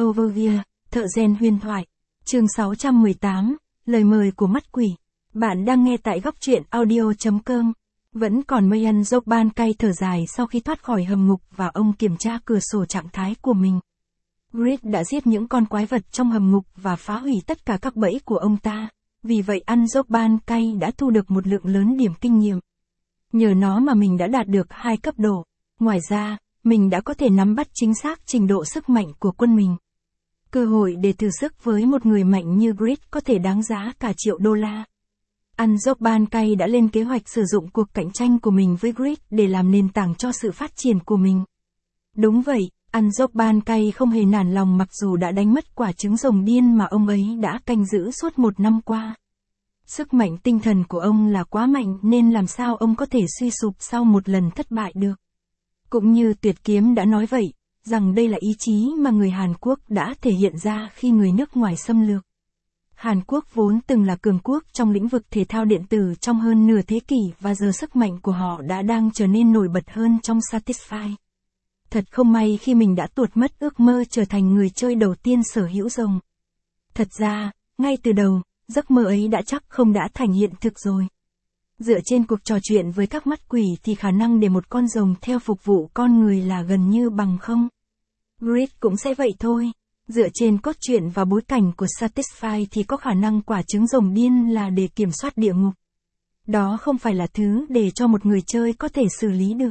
Overview, thợ rèn huyền thoại. Chương 618, lời mời của mắt quỷ. Bạn đang nghe tại góc truyện audio.com. Vẫn còn mây ăn dốc ban cay thở dài sau khi thoát khỏi hầm ngục và ông kiểm tra cửa sổ trạng thái của mình. Grid đã giết những con quái vật trong hầm ngục và phá hủy tất cả các bẫy của ông ta. Vì vậy ăn dốc ban cay đã thu được một lượng lớn điểm kinh nghiệm. Nhờ nó mà mình đã đạt được 2 cấp độ. Ngoài ra, mình đã có thể nắm bắt chính xác trình độ sức mạnh của quân mình. Cơ hội để thử sức với một người mạnh như Grid có thể đáng giá cả triệu đô la. Ăn dốc ban cay đã lên kế hoạch sử dụng cuộc cạnh tranh của mình với Grid để làm nền tảng cho sự phát triển của mình. Đúng vậy, ăn dốc ban cay không hề nản lòng mặc dù đã đánh mất quả trứng rồng điên mà ông ấy đã canh giữ suốt 1 năm qua. Sức mạnh tinh thần của ông là quá mạnh nên làm sao ông có thể suy sụp sau một lần thất bại được. Cũng như Tuyệt Kiếm đã nói vậy, rằng đây là ý chí mà người Hàn Quốc đã thể hiện ra khi người nước ngoài xâm lược. Hàn Quốc vốn từng là cường quốc trong lĩnh vực thể thao điện tử trong hơn nửa thế kỷ và giờ sức mạnh của họ đang trở nên nổi bật hơn trong Satisfy. Thật không may khi mình đã tuột mất ước mơ trở thành người chơi đầu tiên sở hữu rồng. Thật ra, ngay từ đầu, giấc mơ ấy đã chắc không đã thành hiện thực rồi. Dựa trên cuộc trò chuyện với các mắt quỷ thì khả năng để một con rồng theo phục vụ con người là gần như bằng không. Grid cũng sẽ vậy thôi. Dựa trên cốt truyện và bối cảnh của Satisfy thì có khả năng quả trứng rồng điên là để kiểm soát địa ngục. Đó không phải là thứ để cho một người chơi có thể xử lý được.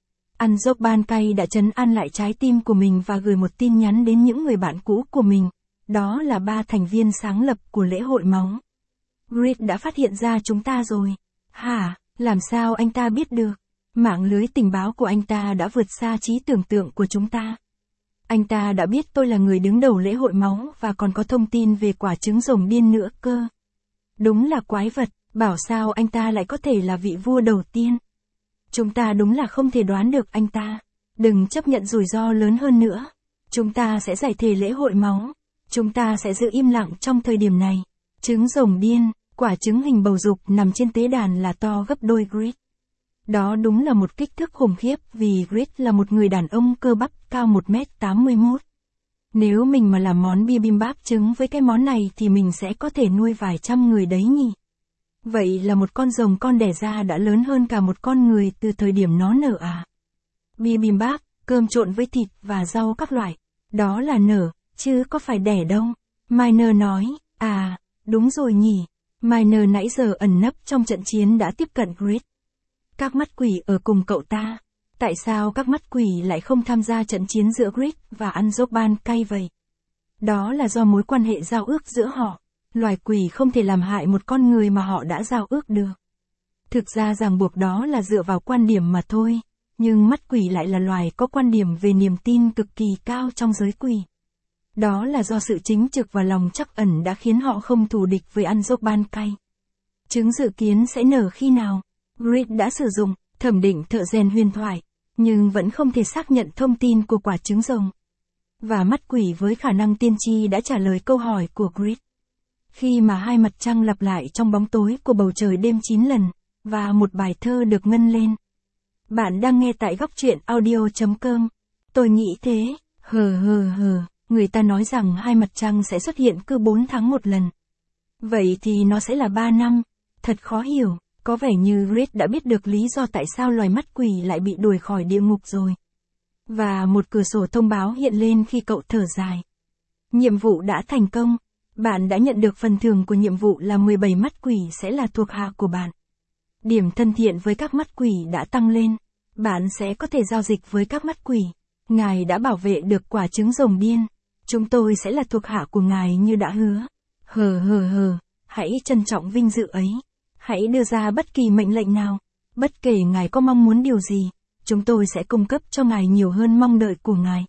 Ăn dốc ban cay đã trấn an lại trái tim của mình và gửi một tin nhắn đến những người bạn cũ của mình. Đó là 3 thành viên sáng lập của lễ hội máu. Grid đã phát hiện ra chúng ta rồi. Hả, làm sao anh ta biết được? Mạng lưới tình báo của anh ta đã vượt xa trí tưởng tượng của chúng ta. Anh ta đã biết tôi là người đứng đầu lễ hội máu và còn có thông tin về quả trứng rồng điên nữa cơ. Đúng là quái vật, bảo sao anh ta lại có thể là vị vua đầu tiên. Chúng ta đúng là không thể đoán được anh ta. Đừng chấp nhận rủi ro lớn hơn nữa. Chúng ta sẽ giải thể lễ hội máu. Chúng ta sẽ giữ im lặng trong thời điểm này. Trứng rồng điên, quả trứng hình bầu dục nằm trên tế đàn là to gấp đôi Grid. Đó đúng là một kích thước khủng khiếp vì Grid là một người đàn ông cơ bắp cao 1m81. Nếu mình mà làm món bibimbap trứng với cái món này thì mình sẽ có thể nuôi vài trăm người đấy nhỉ. Vậy là một con rồng con đẻ ra đã lớn hơn cả một con người từ thời điểm nó nở à? Bibimbap, cơm trộn với thịt và rau các loại. Đó là nở, chứ có phải đẻ đâu. Miner nói, à, đúng rồi nhỉ. Miner nãy giờ ẩn nấp trong trận chiến đã tiếp cận Grid. Các mắt quỷ ở cùng cậu ta. Tại sao các mắt quỷ lại không tham gia trận chiến giữa Grid và ăn dốc ban cay vậy? Đó là do mối quan hệ giao ước giữa họ. Loài quỷ không thể làm hại một con người mà họ đã giao ước được. Thực ra ràng buộc đó là dựa vào quan điểm mà thôi. Nhưng mắt quỷ lại là loài có quan điểm về niềm tin cực kỳ cao trong giới quỷ. Đó là do sự chính trực và lòng trắc ẩn đã khiến họ không thù địch với ăn dốc ban cay. Trứng dự kiến sẽ nở khi nào? Grid đã sử dụng thẩm định thợ rèn huyền thoại, nhưng vẫn không thể xác nhận thông tin của quả trứng rồng. Và mắt quỷ với khả năng tiên tri đã trả lời câu hỏi của Grid. Khi mà 2 mặt trăng lặp lại trong bóng tối của bầu trời đêm 9 lần, và một bài thơ được ngân lên. Bạn đang nghe tại góc truyện audio.com. Tôi nghĩ thế, người ta nói rằng 2 mặt trăng sẽ xuất hiện cứ 4 tháng một lần. Vậy thì nó sẽ là 3 năm. Thật khó hiểu, có vẻ như Grid đã biết được lý do tại sao loài mắt quỷ lại bị đuổi khỏi địa ngục rồi. Và một cửa sổ thông báo hiện lên khi cậu thở dài. Nhiệm vụ đã thành công. Bạn đã nhận được phần thưởng của nhiệm vụ là 17 mắt quỷ sẽ là thuộc hạ của bạn. Điểm thân thiện với các mắt quỷ đã tăng lên. Bạn sẽ có thể giao dịch với các mắt quỷ. Ngài đã bảo vệ được quả trứng rồng điên. Chúng tôi sẽ là thuộc hạ của ngài như đã hứa. Hãy trân trọng vinh dự ấy. Hãy đưa ra bất kỳ mệnh lệnh nào. Bất kể ngài có mong muốn điều gì, chúng tôi sẽ cung cấp cho ngài nhiều hơn mong đợi của ngài.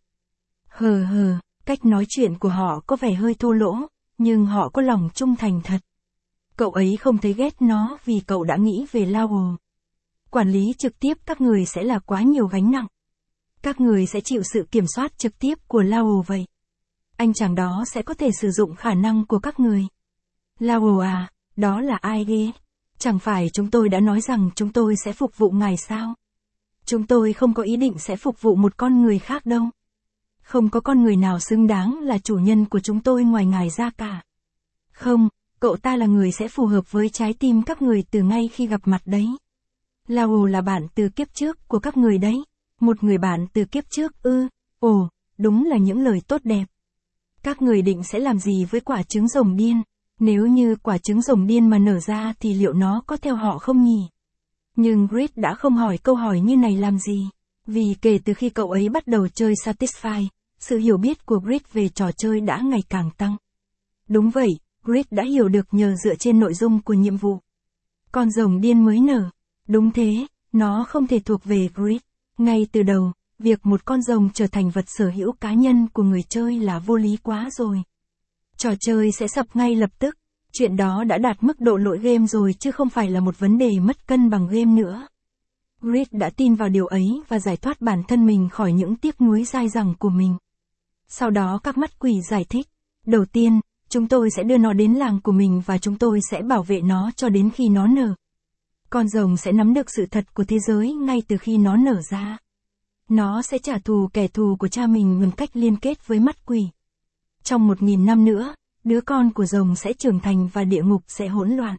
Cách nói chuyện của họ có vẻ hơi thô lỗ, nhưng họ có lòng trung thành thật. Cậu ấy không thấy ghét nó vì cậu đã nghĩ về Lowell. Quản lý trực tiếp các người sẽ là quá nhiều gánh nặng. Các người sẽ chịu sự kiểm soát trực tiếp của Lowell vậy. Anh chàng đó sẽ có thể sử dụng khả năng của các người. Lowell à, đó là ai ghê? Chẳng phải chúng tôi đã nói rằng chúng tôi sẽ phục vụ ngài sao? Chúng tôi không có ý định sẽ phục vụ một con người khác đâu. Không có con người nào xứng đáng là chủ nhân của chúng tôi ngoài ngài ra cả. Không, cậu ta là người sẽ phù hợp với trái tim các người từ ngay khi gặp mặt đấy. Lao là bạn từ kiếp trước của các người đấy. Một người bạn từ kiếp trước ư? Ồ, đúng là những lời tốt đẹp. Các người định sẽ làm gì với quả trứng rồng điên? Nếu như quả trứng rồng điên mà nở ra thì liệu nó có theo họ không nhỉ? Nhưng Grid đã không hỏi câu hỏi như này làm gì? Vì kể từ khi cậu ấy bắt đầu chơi Satisfy, sự hiểu biết của Grid về trò chơi đã ngày càng tăng. Đúng vậy, Grid đã hiểu được nhờ dựa trên nội dung của nhiệm vụ. Con rồng điên mới nở. Đúng thế, nó không thể thuộc về Grid. Ngay từ đầu, việc một con rồng trở thành vật sở hữu cá nhân của người chơi là vô lý quá rồi. Trò chơi sẽ sập ngay lập tức. Chuyện đó đã đạt mức độ lỗi game rồi chứ không phải là một vấn đề mất cân bằng game nữa. Grid đã tin vào điều ấy và giải thoát bản thân mình khỏi những tiếc nuối dai dẳng của mình. Sau đó các mắt quỷ giải thích. Đầu tiên, chúng tôi sẽ đưa nó đến làng của mình và chúng tôi sẽ bảo vệ nó cho đến khi nó nở. Con rồng sẽ nắm được sự thật của thế giới ngay từ khi nó nở ra. Nó sẽ trả thù kẻ thù của cha mình bằng cách liên kết với mắt quỷ. Trong 1000 năm nữa, đứa con của rồng sẽ trưởng thành và địa ngục sẽ hỗn loạn.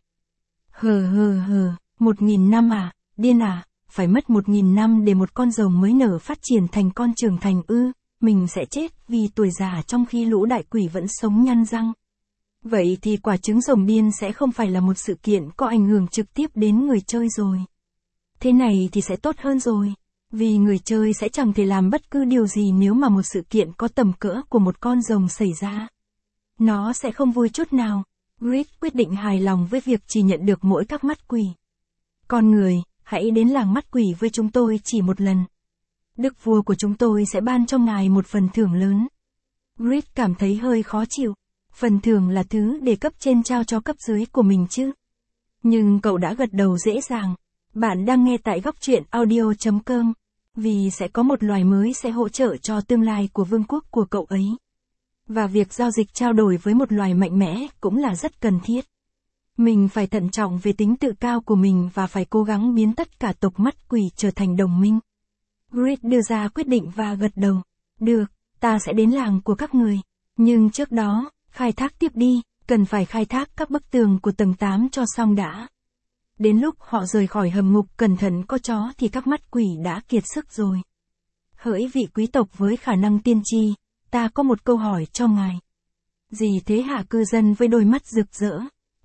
1000 năm à, điên à, phải mất 1000 năm để một con rồng mới nở phát triển thành con trưởng thành ư, mình sẽ chết vì tuổi già trong khi lũ đại quỷ vẫn sống nhăn răng. Vậy thì quả trứng rồng điên sẽ không phải là một sự kiện có ảnh hưởng trực tiếp đến người chơi rồi. Thế này thì sẽ tốt hơn rồi. Vì người chơi sẽ chẳng thể làm bất cứ điều gì nếu mà một sự kiện có tầm cỡ của một con rồng xảy ra. Nó sẽ không vui chút nào. Grid quyết định hài lòng với việc chỉ nhận được mỗi các mắt quỷ. Con người, hãy đến làng mắt quỷ với chúng tôi chỉ một lần. Đức vua của chúng tôi sẽ ban cho ngài một phần thưởng lớn. Grid cảm thấy hơi khó chịu. Phần thưởng là thứ để cấp trên trao cho cấp dưới của mình chứ. Nhưng cậu đã gật đầu dễ dàng. Bạn đang nghe tại góc truyện audio.com. Vì sẽ có một loài mới sẽ hỗ trợ cho tương lai của vương quốc của cậu ấy. Và việc giao dịch trao đổi với một loài mạnh mẽ cũng là rất cần thiết. Mình phải thận trọng về tính tự cao của mình và phải cố gắng biến tất cả tộc mắt quỷ trở thành đồng minh. Grid đưa ra quyết định và gật đầu. Được, ta sẽ đến làng của các người. Nhưng trước đó, khai thác tiếp đi, cần phải khai thác các bức tường của tầng 8 cho xong đã. Đến lúc họ rời khỏi hầm ngục cẩn thận có chó thì các mắt quỷ đã kiệt sức rồi. Hỡi vị quý tộc với khả năng tiên tri, ta có một câu hỏi cho ngài. Gì thế hả cư dân với đôi mắt rực rỡ?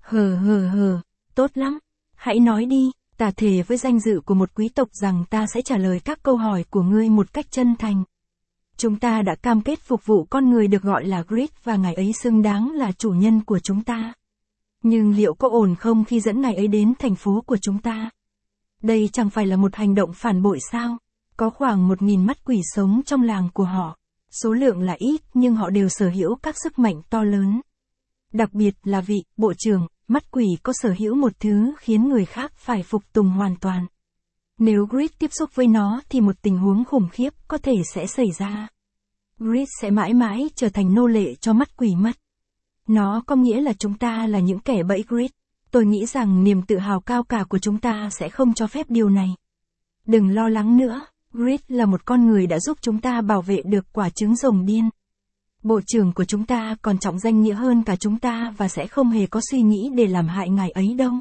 Tốt lắm. Hãy nói đi, ta thề với danh dự của một quý tộc rằng ta sẽ trả lời các câu hỏi của ngươi một cách chân thành. Chúng ta đã cam kết phục vụ con người được gọi là Grid và ngài ấy xứng đáng là chủ nhân của chúng ta. Nhưng liệu có ổn không khi dẫn ngài ấy đến thành phố của chúng ta? Đây chẳng phải là một hành động phản bội sao? Có khoảng 1000 mắt quỷ sống trong làng của họ. Số lượng là ít nhưng họ đều sở hữu các sức mạnh to lớn. Đặc biệt là vị bộ trưởng, mắt quỷ có sở hữu một thứ khiến người khác phải phục tùng hoàn toàn. Nếu Grid tiếp xúc với nó thì một tình huống khủng khiếp có thể sẽ xảy ra. Grid sẽ mãi mãi trở thành nô lệ cho mắt quỷ mất. Nó có nghĩa là chúng ta là những kẻ bẫy Grid. Tôi nghĩ rằng niềm tự hào cao cả của chúng ta sẽ không cho phép điều này. Đừng lo lắng nữa, Grid là một con người đã giúp chúng ta bảo vệ được quả trứng rồng điên. Bộ trưởng của chúng ta còn trọng danh nghĩa hơn cả chúng ta và sẽ không hề có suy nghĩ để làm hại ngài ấy đâu.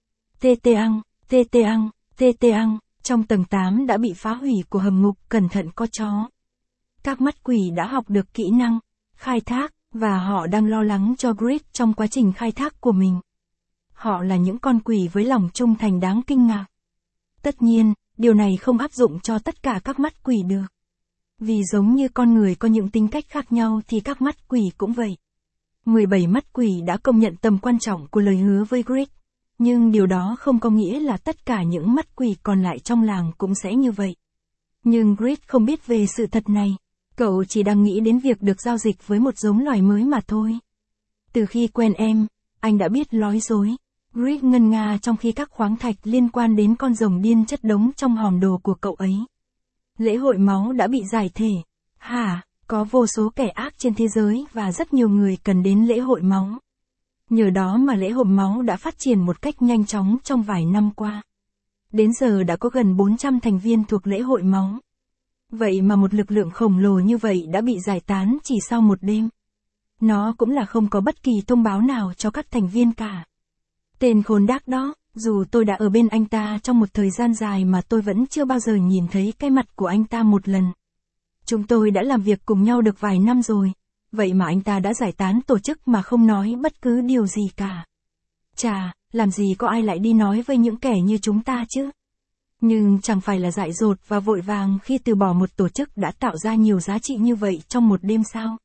Tê ăn, trong tầng 8 đã bị phá hủy của hầm ngục cẩn thận có chó. Các mắt quỷ đã học được kỹ năng, khai thác, và họ đang lo lắng cho Grid trong quá trình khai thác của mình. Họ là những con quỷ với lòng trung thành đáng kinh ngạc. Tất nhiên, điều này không áp dụng cho tất cả các mắt quỷ được. Vì giống như con người có những tính cách khác nhau thì các mắt quỷ cũng vậy. 17 mắt quỷ đã công nhận tầm quan trọng của lời hứa với Grid. Nhưng điều đó không có nghĩa là tất cả những mắt quỷ còn lại trong làng cũng sẽ như vậy. Nhưng Grid không biết về sự thật này. Cậu chỉ đang nghĩ đến việc được giao dịch với một giống loài mới mà thôi. Từ khi quen em, anh đã biết nói dối. Grid ngân nga trong khi các khoáng thạch liên quan đến con rồng điên chất đống trong hòm đồ của cậu ấy. Lễ hội máu đã bị giải thể. Có vô số kẻ ác trên thế giới và rất nhiều người cần đến lễ hội máu. Nhờ đó mà lễ hội máu đã phát triển một cách nhanh chóng trong vài năm qua. Đến giờ đã có gần 400 thành viên thuộc lễ hội máu. Vậy mà một lực lượng khổng lồ như vậy đã bị giải tán chỉ sau một đêm. Nó cũng là không có bất kỳ thông báo nào cho các thành viên cả. Tên khốn đác đó, dù tôi đã ở bên anh ta trong một thời gian dài mà tôi vẫn chưa bao giờ nhìn thấy cái mặt của anh ta một lần. Chúng tôi đã làm việc cùng nhau được vài năm rồi, vậy mà anh ta đã giải tán tổ chức mà không nói bất cứ điều gì cả. Chà, làm gì có ai lại đi nói với những kẻ như chúng ta chứ? Nhưng chẳng phải là dại dột và vội vàng khi từ bỏ một tổ chức đã tạo ra nhiều giá trị như vậy trong một đêm sao?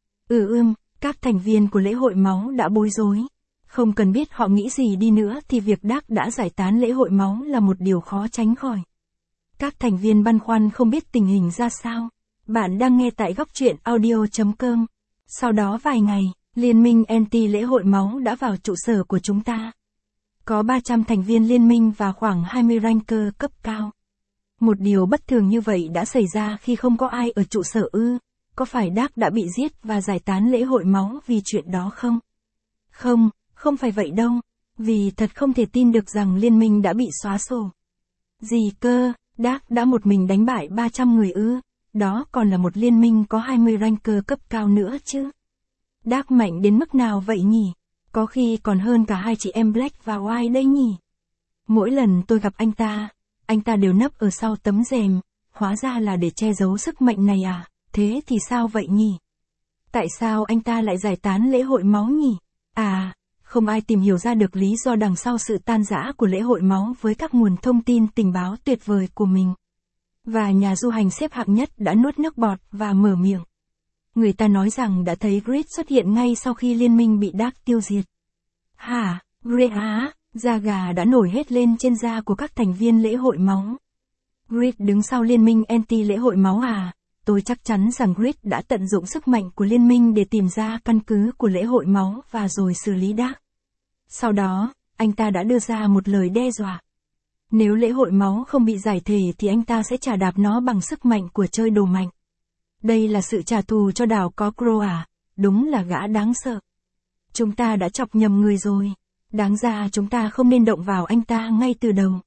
Các thành viên của lễ hội máu đã bối rối. Không cần biết họ nghĩ gì đi nữa thì việc Dark đã giải tán lễ hội máu là một điều khó tránh khỏi. Các thành viên băn khoăn không biết tình hình ra sao. Bạn đang nghe tại góc truyện audio.com. Sau đó vài ngày, Liên minh anti lễ hội máu đã vào trụ sở của chúng ta. Có 300 thành viên liên minh và khoảng 20 ranker cấp cao. Một điều bất thường như vậy đã xảy ra khi không có ai ở trụ sở ư? Có phải Dark đã bị giết và giải tán lễ hội máu vì chuyện đó không? Không phải vậy đâu. Vì thật không thể tin được rằng liên minh đã bị xóa sổ. Gì cơ, Dark đã một mình đánh bại 300 người ư? Đó còn là một liên minh có 20 ranker cấp cao nữa chứ. Dark mạnh đến mức nào vậy nhỉ? Có khi còn hơn cả hai chị em Black và White đây nhỉ? Mỗi lần tôi gặp anh ta đều nấp ở sau tấm rèm, hóa ra là để che giấu sức mạnh này à? Thế thì sao vậy nhỉ? Tại sao anh ta lại giải tán lễ hội máu nhỉ? Không ai tìm hiểu ra được lý do đằng sau sự tan rã của lễ hội máu với các nguồn thông tin tình báo tuyệt vời của mình. Và nhà du hành xếp hạng nhất đã nuốt nước bọt và mở miệng. Người ta nói rằng đã thấy Grid xuất hiện ngay sau khi liên minh bị Dark tiêu diệt. Hả, Grid á? Da gà đã nổi hết lên trên da của các thành viên lễ hội máu. Grid đứng sau liên minh anti lễ hội máu à? Tôi chắc chắn rằng Grid đã tận dụng sức mạnh của liên minh để tìm ra căn cứ của lễ hội máu và rồi xử lý Dark. Sau đó, anh ta đã đưa ra một lời đe dọa. Nếu lễ hội máu không bị giải thể thì anh ta sẽ trả đạp nó bằng sức mạnh của chơi đồ mạnh. Đây là sự trả thù cho đảo có Crow à? Đúng là gã đáng sợ. Chúng ta đã chọc nhầm người rồi. Đáng ra chúng ta không nên động vào anh ta ngay từ đầu.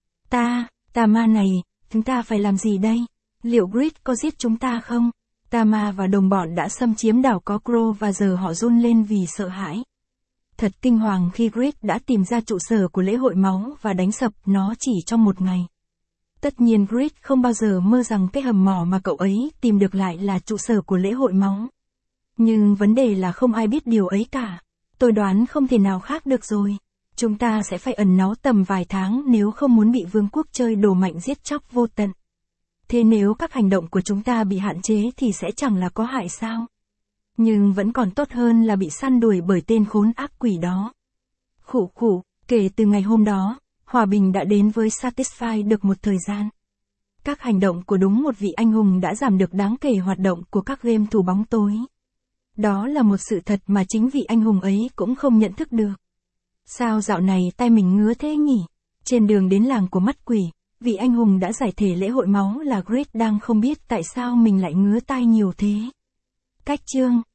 Tà ma này, chúng ta phải làm gì đây? Liệu Grid có giết chúng ta không? Tama và đồng bọn đã xâm chiếm đảo có Crow và giờ họ run lên vì sợ hãi. Thật kinh hoàng khi Grid đã tìm ra trụ sở của lễ hội máu và đánh sập nó chỉ trong một ngày. Tất nhiên Grid không bao giờ mơ rằng cái hầm mỏ mà cậu ấy tìm được lại là trụ sở của lễ hội máu. Nhưng vấn đề là không ai biết điều ấy cả. Tôi đoán không thể nào khác được rồi. Chúng ta sẽ phải ẩn náu tầm vài tháng nếu không muốn bị vương quốc chơi đồ mạnh giết chóc vô tận. Thế nếu các hành động của chúng ta bị hạn chế thì sẽ chẳng là có hại sao? Nhưng vẫn còn tốt hơn là bị săn đuổi bởi tên khốn ác quỷ đó. Kể từ ngày hôm đó, hòa bình đã đến với Satisfy được một thời gian. Các hành động của đúng một vị anh hùng đã giảm được đáng kể hoạt động của các game thủ bóng tối. Đó là một sự thật mà chính vị anh hùng ấy cũng không nhận thức được. Sao dạo này tay mình ngứa thế nhỉ? Trên đường đến làng của mắt quỷ, vị anh hùng đã giải thể lễ hội máu là Grid đang không biết tại sao mình lại ngứa tai nhiều thế. Cách chương